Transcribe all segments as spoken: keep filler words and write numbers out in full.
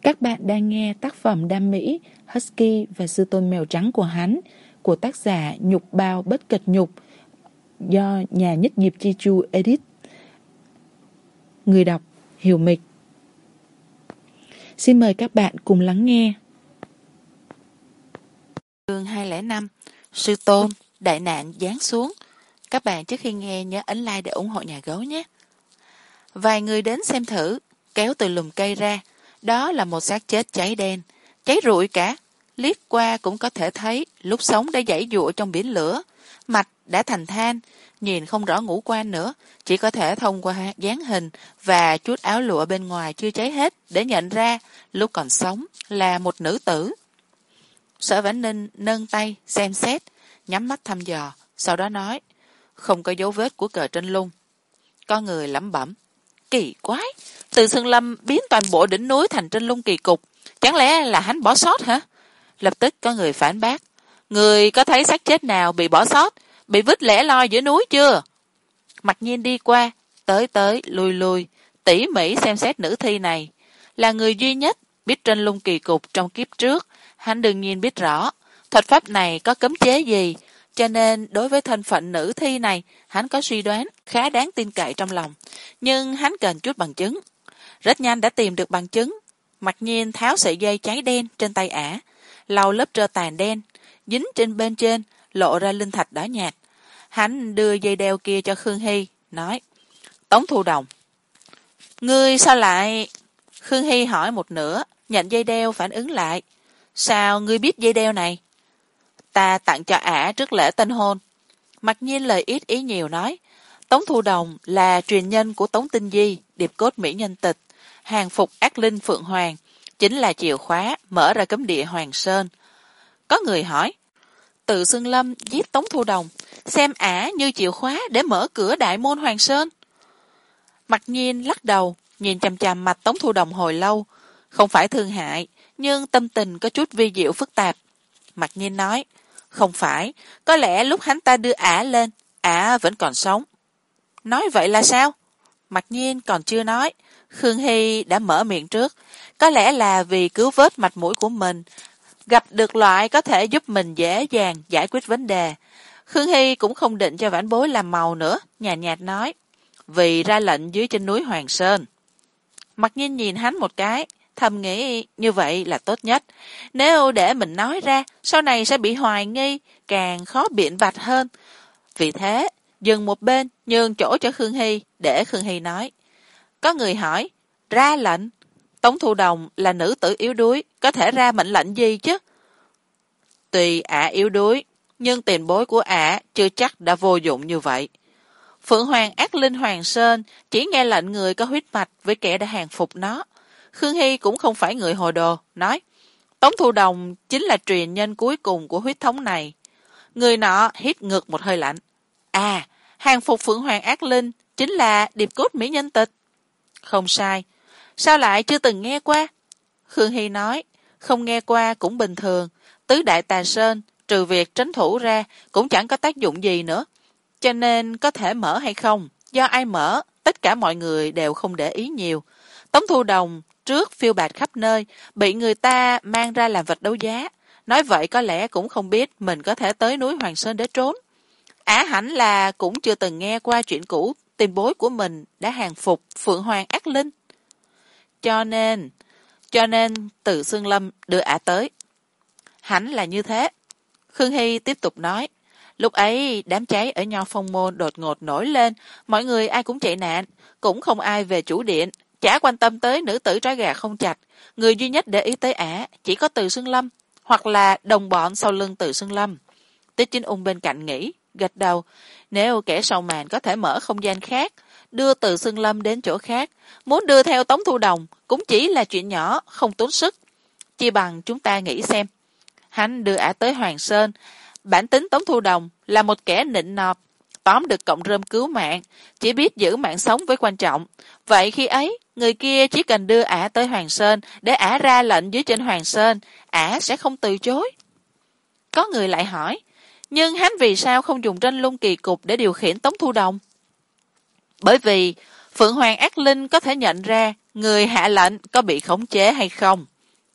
Các bạn đang nghe tác phẩm đam mỹ Husky và sư tôn mèo trắng của hắn của tác giả Nhục Bao Bất Cật Nhục do nhà nhất nghiệp Chi Chu edit. Người đọc Hiểu Mịch. Xin mời các bạn cùng lắng nghe. Chương hai không năm. Sư tôn, đại nạn giáng xuống. Các bạn trước khi nghe nhớ ấn like để ủng hộ nhà gấu nhé. Vài người đến xem thử, kéo từ lùm cây ra. Đó là một xác chết cháy đen, cháy rụi cả. Liếc qua cũng có thể thấy lúc sống đã giãy giụa trong biển lửa, mạch đã thành than, nhìn không rõ ngũ quan nữa, chỉ có thể thông qua dáng hình và chút áo lụa bên ngoài chưa cháy hết để nhận ra lúc còn sống là một nữ tử. Sở Vãn Ninh nâng tay xem xét, nhắm mắt thăm dò, sau đó nói: không có dấu vết của cờ Trân Lung. Có người lẩm bẩm: kỳ quái, Từ Xương Lâm biến toàn bộ đỉnh núi thành Trân Lung kỳ cục, chẳng lẽ là hắn bỏ sót hả? Lập tức có người phản bác: người có thấy xác chết nào bị bỏ sót, bị vứt lẻ loi giữa núi chưa? Mặc nhiên đi qua, tới tới lui lui, tỉ mỉ xem xét nữ thi này. Là người duy nhất biết Trân Lung kỳ cục trong kiếp trước, hắn đương nhiên biết rõ thuật pháp này có cấm chế gì, cho nên đối với thân phận nữ thi này hắn có suy đoán khá đáng tin cậy trong lòng, nhưng hắn cần chút bằng chứng. Rất nhanh đã tìm được bằng chứng. Mặc nhiên tháo sợi dây cháy đen trên tay ả, lau lớp trơ tàn đen dính trên bên trên, lộ ra linh thạch đỏ nhạt. Hắn đưa dây đeo kia cho Khương Hy, nói: Tống Thu Đồng, ngươi sao lại... Khương Hy hỏi một nửa, nhận dây đeo phản ứng lại: sao ngươi biết dây đeo này? Ta tặng cho ả trước lễ tân hôn. Mặc nhiên lời ít ý nhiều nói: Tống Thu Đồng là truyền nhân của Tống Tinh Di, điệp cốt mỹ nhân tịch, hàng phục ác linh Phượng Hoàng, chính là chìa khóa mở ra cấm địa Hoàng Sơn. Có người hỏi: Từ Xương Lâm giết Tống Thu Đồng, xem ả như chìa khóa để mở cửa đại môn Hoàng Sơn. Mặc nhiên lắc đầu, nhìn chằm chằm mặt Tống Thu Đồng hồi lâu, không phải thương hại, nhưng tâm tình có chút vi diệu phức tạp. Mặc nhiên nói: không phải, có lẽ lúc hắn ta đưa ả lên, ả vẫn còn sống. Nói vậy là sao? Mặc nhiên còn chưa nói, Khương Hy đã mở miệng trước: có lẽ là vì cứu vớt mặt mũi của mình, gặp được loại có thể giúp mình dễ dàng giải quyết vấn đề. Khương Hy cũng không định cho vãn bối làm màu nữa, nhạt nhạt nói: vì ra lệnh dưới chân núi Hoàng Sơn. Mặc nhiên nhìn hắn một cái, thầm nghĩ như vậy là tốt nhất. Nếu để mình nói ra, sau này sẽ bị hoài nghi, càng khó biện bạch hơn. Vì thế, dừng một bên, nhường chỗ cho Khương Hy, để Khương Hy nói. Có người hỏi: ra lệnh? Tống Thu Đồng là nữ tử yếu đuối, có thể ra mệnh lệnh gì chứ? Tùy ả yếu đuối, nhưng tiền bối của ả chưa chắc đã vô dụng như vậy. Phượng Hoàng ác linh Hoàng Sơn chỉ nghe lệnh người có huyết mạch với kẻ đã hàng phục nó. Khương Hy cũng không phải người hồ đồ, nói: Tống Thu Đồng chính là truyền nhân cuối cùng của huyết thống này. Người nọ hít ngược một hơi lạnh: à, hàng phục Phượng Hoàng ác linh chính là điệp cốt mỹ nhân tịch. Không sai, sao lại chưa từng nghe qua? Khương Hy nói: không nghe qua cũng bình thường, tứ đại tà sơn trừ việc trấn thủ ra cũng chẳng có tác dụng gì nữa, cho nên có thể mở hay không, do ai mở, tất cả mọi người đều không để ý nhiều. Tống Thu Đồng trước phiêu bạt khắp nơi, bị người ta mang ra làm vật đấu giá, nói vậy có lẽ cũng không biết mình có thể tới núi Hoàng Sơn để trốn. Ả hẳn là cũng chưa từng nghe qua chuyện cũ tiền bối của mình đã hàng phục Phượng Hoàng ác linh. Cho nên, cho nên Từ Xương Lâm đưa ả tới. Hẳn là như thế. Khương Hy tiếp tục nói: lúc ấy đám cháy ở Nho Phong Môn đột ngột nổi lên, mọi người ai cũng chạy nạn, cũng không ai về chủ điện, chả quan tâm tới nữ tử trói gà không chặt. Người duy nhất để ý tới ả chỉ có Từ Xương Lâm, hoặc là đồng bọn sau lưng Từ Xương Lâm. Tiết Chính Ung bên cạnh nghĩ, gật đầu: nếu kẻ sau màn có thể mở không gian khác, đưa Từ Xương Lâm đến chỗ khác, muốn đưa theo Tống Thu Đồng cũng chỉ là chuyện nhỏ, không tốn sức. Chi bằng chúng ta nghĩ xem. Hắn đưa ả tới Hoàng Sơn, bản tính Tống Thu Đồng là một kẻ nịnh nọt, tóm được cọng rơm cứu mạng, chỉ biết giữ mạng sống với quan trọng. Vậy khi ấy, người kia chỉ cần đưa ả tới Hoàng Sơn để ả ra lệnh dưới trên Hoàng Sơn, ả sẽ không từ chối. Có người lại hỏi: nhưng hắn vì sao không dùng Trân Lung kỳ cục để điều khiển Tống Thu Đồng? Bởi vì Phượng Hoàng ác linh có thể nhận ra người hạ lệnh có bị khống chế hay không.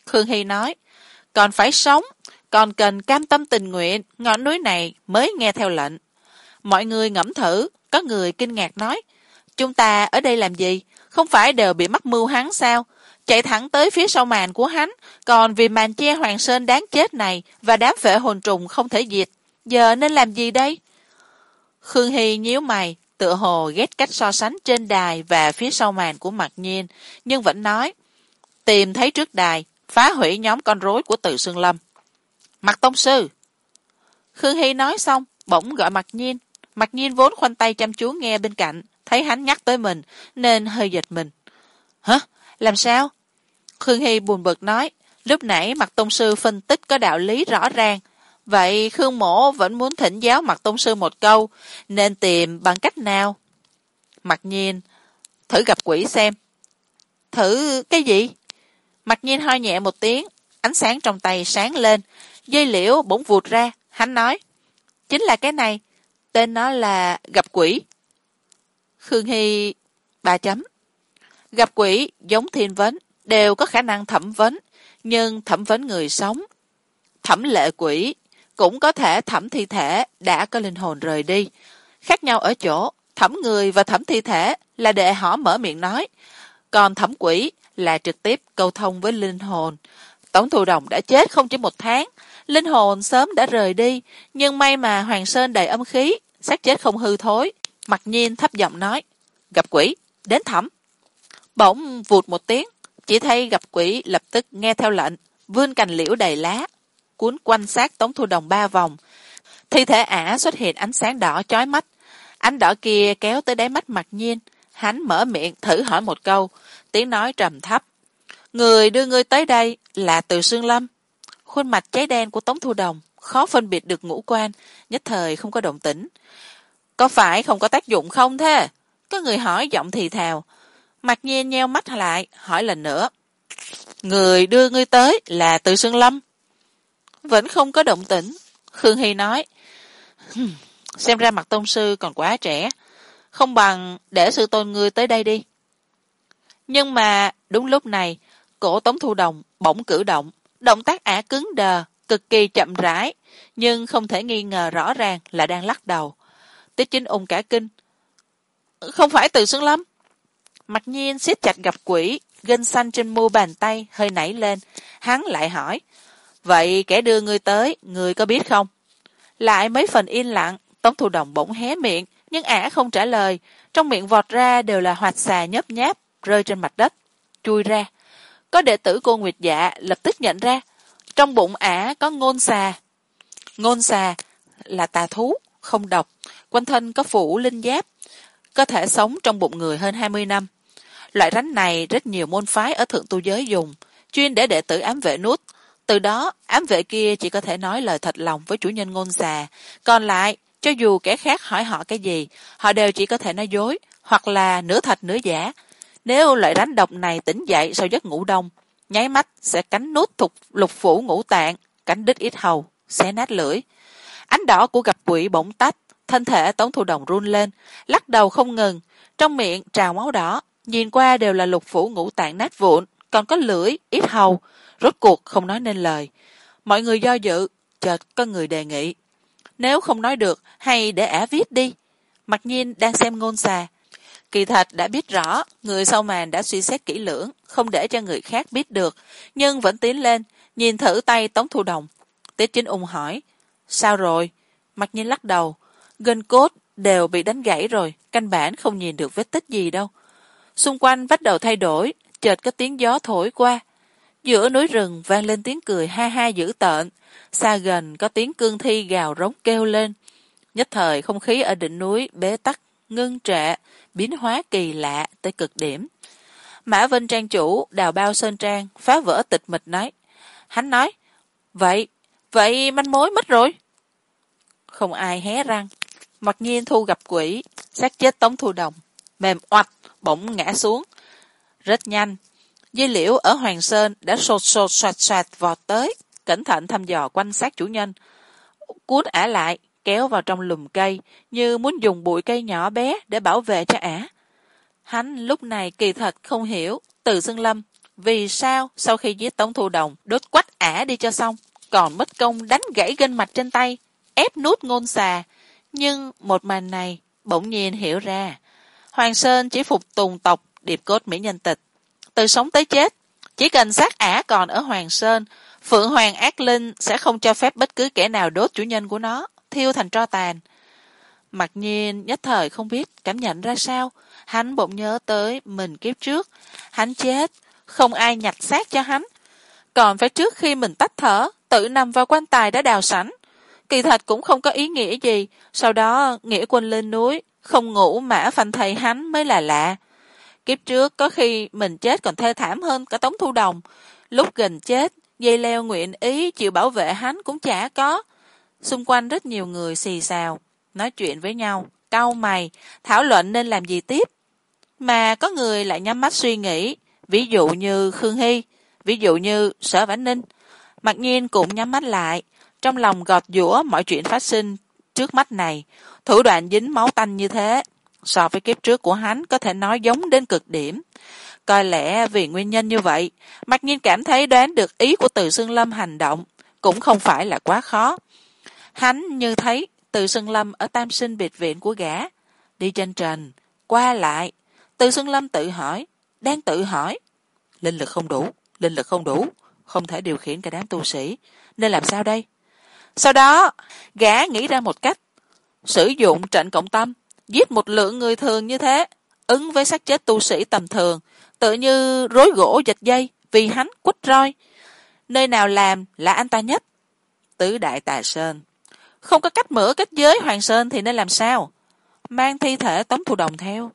Khương Hy nói, còn phải sống, còn cần cam tâm tình nguyện, ngọn núi này mới nghe theo lệnh. Mọi người ngẫm thử, có người kinh ngạc nói, chúng ta ở đây làm gì? Không phải đều bị mắc mưu hắn sao? Chạy thẳng tới phía sau màn của hắn, còn vì màn che Hoàng Sơn đáng chết này và đám phệ hồn trùng không thể diệt. Giờ nên làm gì đây? Khương Hy nhíu mày, tựa hồ ghét cách so sánh trên đài và phía sau màn của Mạc Nhiên, nhưng vẫn nói, tìm thấy trước đài, phá hủy nhóm con rối của Từ Xương Lâm. Mạc Tông Sư! Khương Hy nói xong, bỗng gọi Mạc Nhiên. Mạc Nhiên vốn khoanh tay chăm chú nghe bên cạnh, thấy hắn nhắc tới mình, nên hơi giật mình. Hả? Làm sao? Khương Hy buồn bực nói, lúc nãy Mạc Tông Sư phân tích có đạo lý rõ ràng, vậy Khương Mỗ vẫn muốn thỉnh giáo Mạc Tông Sư một câu, nên tìm bằng cách nào? Mạc Nhiên, thử gặp quỷ xem. Thử cái gì? Mạc Nhiên ho nhẹ một tiếng, ánh sáng trong tay sáng lên, dây liễu bỗng vụt ra, hắn nói, chính là cái này, tên nó là gặp quỷ. Khương Hy, ba chấm. Gặp quỷ giống thiên vấn, đều có khả năng thẩm vấn, nhưng thẩm vấn người sống. Thẩm lệ quỷ cũng có thể thẩm thi thể đã có linh hồn rời đi. Khác nhau ở chỗ, thẩm người và thẩm thi thể là để họ mở miệng nói, còn thẩm quỷ là trực tiếp câu thông với linh hồn. Tống Thu Đồng đã chết không chỉ một tháng, linh hồn sớm đã rời đi, nhưng may mà Hoàng Sơn đầy âm khí, xác chết không hư thối. Mặc Nhiên thấp giọng nói, gặp quỷ, đến thẩm. Bỗng vụt một tiếng, chỉ thấy gặp quỷ lập tức nghe theo lệnh, vươn cành liễu đầy lá, cuốn quanh xác Tống Thu Đồng ba vòng. Thi thể ả xuất hiện ánh sáng đỏ chói mắt, ánh đỏ kia kéo tới đáy mắt Mặc Nhiên. Hắn mở miệng thử hỏi một câu, tiếng nói trầm thấp. Người đưa ngươi tới đây là Từ Xương Lâm. Khuôn mặt cháy đen của Tống Thu Đồng khó phân biệt được ngũ quan, nhất thời không có động tĩnh. Có phải không có tác dụng không thế? Có người hỏi giọng thì thào. Mặc Nhiên nheo mắt lại, hỏi lần nữa. Người đưa ngươi tới là Từ Xương Lâm. Vẫn không có động tĩnh. Khương Hy nói. Xem ra Mạc Tông Sư còn quá trẻ. Không bằng để sư tôn ngươi tới đây đi. Nhưng mà đúng lúc này, cổ Tống Thu Đồng bỗng cử động. Động tác ả cứng đờ, cực kỳ chậm rãi, nhưng không thể nghi ngờ rõ ràng là đang lắc đầu. Tiết Chính Ung cả kinh. Không phải Từ Xương Lâm. Mặc Nhiên siết chặt gặp quỷ, gân xanh trên mu bàn tay hơi nảy lên. Hắn lại hỏi, vậy kẻ đưa ngươi tới, ngươi có biết không? Lại mấy phần yên lặng, Tống Thu Đồng bỗng hé miệng, nhưng ả không trả lời. Trong miệng vọt ra đều là hoạt xà nhấp nháp, rơi trên mặt đất, chui ra. Có đệ tử cô Nguyệt Dạ lập tức nhận ra, trong bụng ả có ngôn xà. Ngôn xà là tà thú, không độc, quanh thân có phủ linh giáp, có thể sống trong bụng người hơn hai mươi năm. Loại rắn này rất nhiều môn phái ở thượng tu giới dùng, chuyên để đệ tử ám vệ nuốt. Từ đó, ám vệ kia chỉ có thể nói lời thật lòng với chủ nhân ngôn xà. Còn lại, cho dù kẻ khác hỏi họ cái gì, họ đều chỉ có thể nói dối, hoặc là nửa thật nửa giả. Nếu loại rắn độc này tỉnh dậy sau giấc ngủ đông, nháy mắt sẽ cắn nuốt thục lục phủ ngũ tạng, cắn đứt yết hầu, xé nát lưỡi. Ánh đỏ của gặp quỷ bỗng tách, thân thể Tống Thu Đồng run lên, lắc đầu không ngừng, trong miệng trào máu đỏ, nhìn qua đều là lục phủ ngũ tạng nát vụn, còn có lưỡi, yết hầu, rốt cuộc không nói nên lời. Mọi người do dự, chợt có người đề nghị, nếu không nói được, hay để ả viết đi. Mặc Nhiên đang xem ngôn xà. Kỳ thật đã biết rõ, người sau màn đã suy xét kỹ lưỡng, không để cho người khác biết được, nhưng vẫn tiến lên, nhìn thử tay Tống Thu Đồng. Tiết Chính Ung hỏi, sao rồi? Mặc Nhiên lắc đầu, gân cốt đều bị đánh gãy rồi, căn bản không nhìn được vết tích gì đâu. Xung quanh bắt đầu thay đổi, chợt có tiếng gió thổi qua. Giữa núi rừng vang lên tiếng cười ha ha dữ tợn, xa gần có tiếng cương thi gào rống kêu lên. Nhất thời không khí ở đỉnh núi bế tắc, ngưng trệ, biến hóa kỳ lạ tới cực điểm. Mã Vinh Trang chủ Đào Bao Sơn Trang phá vỡ tịch mịch nói. Hắn nói, vậy, vậy manh mối mất rồi. Không ai hé răng. Mặc Nhiên thu gặp quỷ, xác chết Tống Thu Đồng, mềm oạch, bỗng ngã xuống. Rất nhanh, dây liễu ở Hoàng Sơn đã sột sột soạt soạt vọt tới, cẩn thận thăm dò quanh xác chủ nhân. Cuốn ả lại, kéo vào trong lùm cây, như muốn dùng bụi cây nhỏ bé để bảo vệ cho ả. Hắn lúc này kỳ thật không hiểu Từ Xương Lâm vì sao sau khi giết Tống Thu Đồng đốt quách ả đi cho xong, còn mất công đánh gãy gân mạch trên tay, ép nút ngôn xà. Nhưng một màn này bỗng nhiên hiểu ra, Hoàng Sơn chỉ phục tùng tộc điệp cốt mỹ nhân tịch, từ sống tới chết, chỉ cần xác ả còn ở Hoàng Sơn, Phượng Hoàng ác linh sẽ không cho phép bất cứ kẻ nào đốt chủ nhân của nó, thiêu thành tro tàn. Mặc nhiên nhất thời không biết cảm nhận ra sao, hắn bỗng nhớ tới mình kiếp trước, hắn chết, không ai nhặt xác cho hắn, còn phải trước khi mình tắt thở, tự nằm vào quan tài đã đào sẵn. Kỳ thật cũng không có ý nghĩa gì, sau đó nghĩa quân lên núi, không ngủ mã phanh thầy hắn mới là lạ. Kiếp trước có khi mình chết còn thê thảm hơn cả Tống Thu Đồng, lúc gần chết, dây leo nguyện ý chịu bảo vệ hắn cũng chả có. Xung quanh rất nhiều người xì xào, nói chuyện với nhau, cau mày, thảo luận nên làm gì tiếp. Mà có người lại nhắm mắt suy nghĩ, ví dụ như Khương Hy, ví dụ như Sở Vãn Ninh. Mặc nhiên cũng nhắm mắt lại, trong lòng gọt giũa mọi chuyện phát sinh trước mắt này, thủ đoạn dính máu tanh như thế. So với kiếp trước của hắn có thể nói giống đến cực điểm. Coi lẽ vì nguyên nhân như vậy, Mặc nhiên cảm thấy đoán được ý của Từ Xương Lâm hành động, cũng không phải là quá khó. Hắn như thấy Từ Xương Lâm ở Tam Sinh biệt viện của gã, đi trên trần, qua lại. Từ Xương Lâm tự hỏi, đang tự hỏi. Linh lực không đủ, linh lực không đủ, không thể điều khiển cả đám tu sĩ, nên làm sao đây? Sau đó, gã nghĩ ra một cách, sử dụng trận cộng tâm, giết một lượng người thường như thế, ứng với xác chết tu sĩ tầm thường, tự như rối gỗ giật dây, vì hắn quất roi. Nơi nào làm là an toàn nhất? Tứ Đại Tà Sơn. Không có cách mở kết giới Hoàng Sơn thì nên làm sao? Mang thi thể Tống Thu Đồng theo.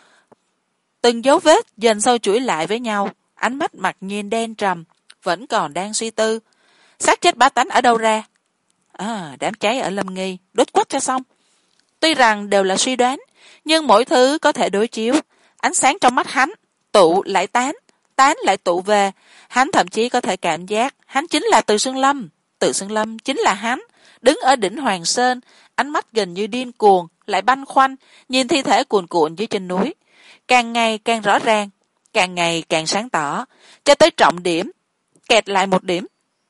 Từng dấu vết dần sâu chuỗi lại với nhau, ánh mắt Mặc nhiên đen trầm, vẫn còn đang suy tư. Xác chết bá tánh ở đâu ra? À, đám cháy ở Lâm Nghi, đốt quách cho xong. Tuy rằng đều là suy đoán, nhưng mỗi thứ có thể đối chiếu. Ánh sáng trong mắt hắn, tụ lại tán, tán lại tụ về. Hắn thậm chí có thể cảm giác hắn chính là Từ Xương Lâm. Từ Xương Lâm chính là hắn, đứng ở đỉnh Hoàng Sơn, ánh mắt gần như điên cuồng, lại băn khoăn, nhìn thi thể cuồn cuộn dưới chân núi. Càng ngày càng rõ ràng, càng ngày càng sáng tỏ, cho tới trọng điểm, kẹt lại một điểm.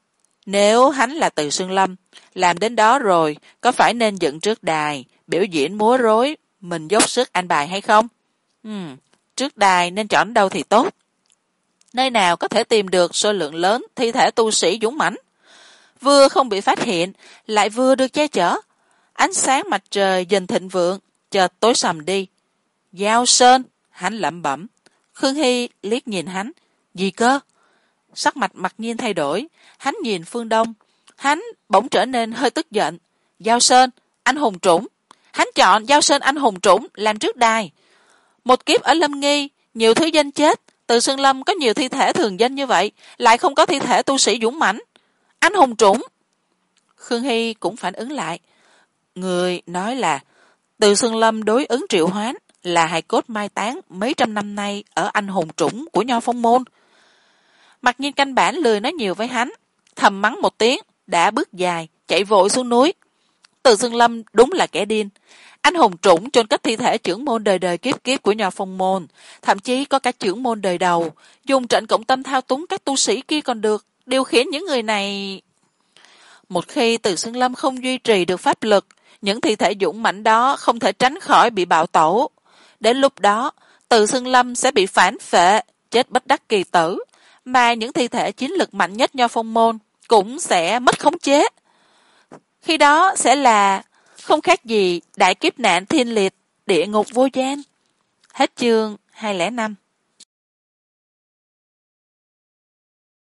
Nếu hắn là Từ Xương Lâm, làm đến đó rồi, có phải nên dựng trước đài, biểu diễn múa rối, mình dốc sức an bài hay không? Hmm, trước đài nên chọn đâu thì tốt? Nơi nào có thể tìm được số lượng lớn thi thể tu sĩ dũng mãnh? Vừa không bị phát hiện, lại vừa được che chở. Ánh sáng mặt trời dần thịnh vượng, chợt tối sầm đi. Giao Sơn, hắn lẩm bẩm. Khương Hy liếc nhìn hắn. Gì cơ? Sắc mặt Mặc nhiên thay đổi, hắn nhìn phương đông. Hắn bỗng trở nên hơi tức giận. Giao Sơn, anh hùng trũng. Hắn chọn Giao Sơn anh hùng trũng làm trước đài. Một kiếp ở Lâm Nghi, nhiều thứ danh chết. Từ Xương Lâm có nhiều thi thể thường danh như vậy, lại không có thi thể tu sĩ dũng mãnh. Anh hùng trũng. Khương Hy cũng phản ứng lại. Người nói là Từ Xương Lâm đối ứng triệu hoán là hài cốt mai táng mấy trăm năm nay ở anh hùng trũng của Nho Phong Môn. Mặc nhiên canh bản lười nói nhiều với hắn, thầm mắng một tiếng, đã bước dài, chạy vội xuống núi. Từ Xương Lâm đúng là kẻ điên. Anh hùng trũng chôn cất thi thể trưởng môn đời đời kiếp kiếp của Nho Phong Môn, thậm chí có cả trưởng môn đời đầu, dùng trận cộng tâm thao túng các tu sĩ kia còn được, điều khiển những người này. Một khi Từ Xương Lâm không duy trì được pháp lực, những thi thể dũng mãnh đó không thể tránh khỏi bị bạo tổ. Đến lúc đó, Từ Xương Lâm sẽ bị phản phệ, chết bất đắc kỳ tử, mà những thi thể chiến lực mạnh nhất Nho Phong Môn cũng sẽ mất khống chế. Khi đó sẽ là không khác gì đại kiếp nạn thiên liệt, địa ngục vô gian. Hết chương hai không năm.